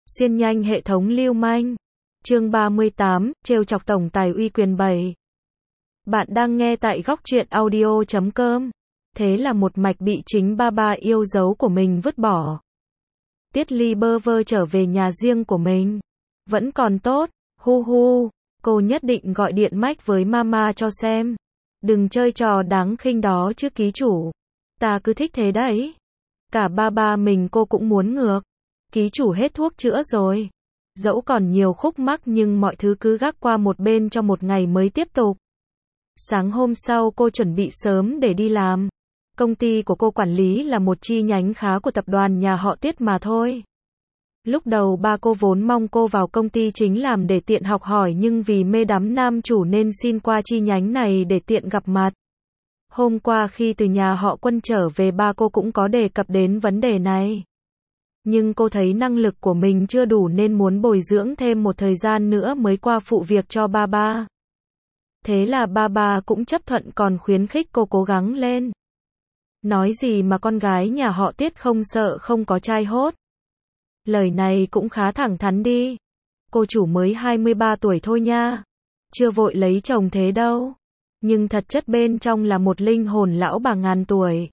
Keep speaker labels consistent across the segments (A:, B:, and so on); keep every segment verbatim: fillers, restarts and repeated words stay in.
A: Xuyên nhanh hệ thống lưu manh. Chương ba mươi tám, trêu chọc tổng tài uy quyền bảy. Bạn đang nghe tại góc truyện audio chấm com. Thế là một mạch bị chính ba ba yêu dấu của mình vứt bỏ. Tiết Ly bơ vơ trở về nhà riêng của mình. Vẫn còn tốt, hu hu, cô nhất định gọi điện mách với mama cho xem. Đừng chơi trò đáng khinh đó chứ ký chủ. Ta cứ thích thế đấy. Cả ba ba mình cô cũng muốn ngược. Ký chủ hết thuốc chữa rồi. Dẫu còn nhiều khúc mắc nhưng mọi thứ cứ gác qua một bên cho một ngày mới tiếp tục. Sáng hôm sau cô chuẩn bị sớm để đi làm. Công ty của cô quản lý là một chi nhánh khá của tập đoàn nhà họ Tiết mà thôi. Lúc đầu ba cô vốn mong cô vào công ty chính làm để tiện học hỏi, nhưng vì mê đắm nam chủ nên xin qua chi nhánh này để tiện gặp mặt. Hôm qua khi từ nhà họ Quân trở về, ba cô cũng có đề cập đến vấn đề này. Nhưng cô thấy năng lực của mình chưa đủ nên muốn bồi dưỡng thêm một thời gian nữa mới qua phụ việc cho ba ba. Thế là ba ba cũng chấp thuận, còn khuyến khích cô cố gắng lên. Nói gì mà con gái nhà họ Tiết không sợ không có trai hốt. Lời này cũng khá thẳng thắn đi. Cô chủ mới hai mươi ba tuổi thôi nha. Chưa vội lấy chồng thế đâu. Nhưng thật chất bên trong là một linh hồn lão bà ngàn tuổi.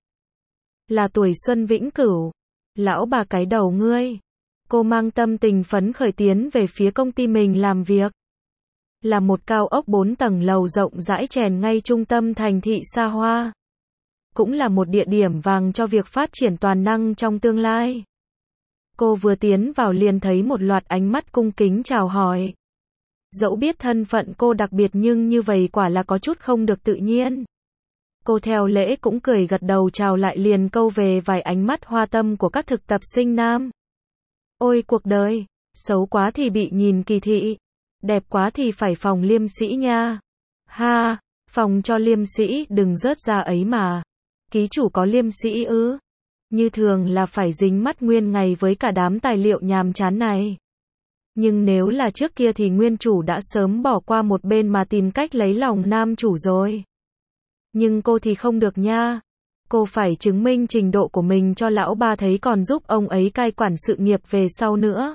A: Là tuổi xuân vĩnh cửu. Lão bà cái đầu ngươi. Cô mang tâm tình phấn khởi tiến về phía công ty mình làm việc. Là một cao ốc bốn tầng lầu rộng rãi chèn ngay trung tâm thành thị xa hoa. Cũng là một địa điểm vàng cho việc phát triển toàn năng trong tương lai. Cô vừa tiến vào liền thấy một loạt ánh mắt cung kính chào hỏi. Dẫu biết thân phận cô đặc biệt nhưng như vậy quả là có chút không được tự nhiên. Cô theo lễ cũng cười gật đầu chào lại, liền câu về vài ánh mắt hoa tâm của các thực tập sinh nam. Ôi cuộc đời, xấu quá thì bị nhìn kỳ thị, đẹp quá thì phải phòng liêm sĩ nha. Ha, phòng cho liêm sĩ đừng rớt ra ấy mà. Ký chủ có liêm sĩ ư? Như thường là phải dính mắt nguyên ngày với cả đám tài liệu nhàm chán này. Nhưng nếu là trước kia thì nguyên chủ đã sớm bỏ qua một bên mà tìm cách lấy lòng nam chủ rồi. Nhưng cô thì không được nha. Cô phải chứng minh trình độ của mình cho lão ba thấy, còn giúp ông ấy cai quản sự nghiệp về sau nữa.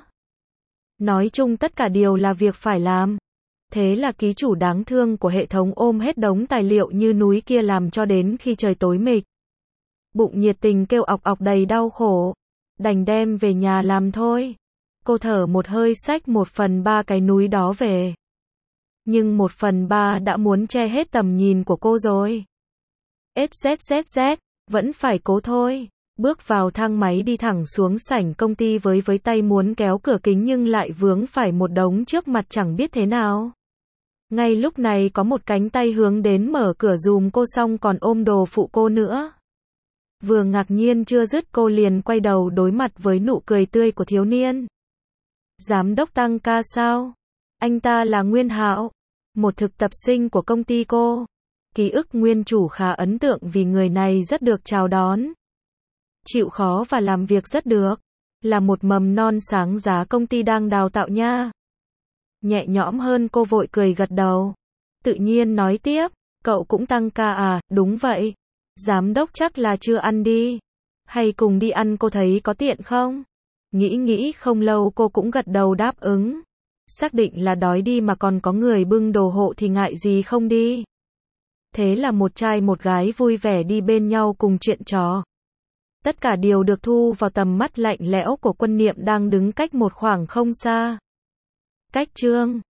A: Nói chung tất cả đều là việc phải làm. Thế là ký chủ đáng thương của hệ thống ôm hết đống tài liệu như núi kia làm cho đến khi trời tối mịt. Bụng nhiệt tình kêu ọc ọc đầy đau khổ. Đành đem về nhà làm thôi. Cô thở một hơi xách một phần ba cái núi đó về. Nhưng một phần ba đã muốn che hết tầm nhìn của cô rồi. ét-zét-zét-zét, vẫn phải cố thôi. Bước vào thang máy đi thẳng xuống sảnh công ty với với tay muốn kéo cửa kính nhưng lại vướng phải một đống trước mặt chẳng biết thế nào. Ngay lúc này có một cánh tay hướng đến mở cửa giùm cô, xong còn ôm đồ phụ cô nữa. Vừa ngạc nhiên chưa dứt, cô liền quay đầu đối mặt với nụ cười tươi của thiếu niên. Giám đốc tăng ca sao? Anh ta là Nguyên Hạo, một thực tập sinh của công ty cô. Ký ức nguyên chủ khá ấn tượng vì người này rất được chào đón. Chịu khó và làm việc rất được. Là một mầm non sáng giá công ty đang đào tạo nha. Nhẹ nhõm hơn, cô vội cười gật đầu. Tự nhiên nói tiếp, cậu cũng tăng ca à? Đúng vậy. Giám đốc chắc là chưa ăn đi. Hay cùng đi ăn, cô thấy có tiện không? Nghĩ nghĩ không lâu cô cũng gật đầu đáp ứng. Xác định là đói đi mà còn có người bưng đồ hộ thì ngại gì không đi. Thế là một trai một gái vui vẻ đi bên nhau cùng chuyện trò. Tất cả đều được thu vào tầm mắt lạnh lẽo của Quân Niệm đang đứng cách một khoảng không xa. Cách chương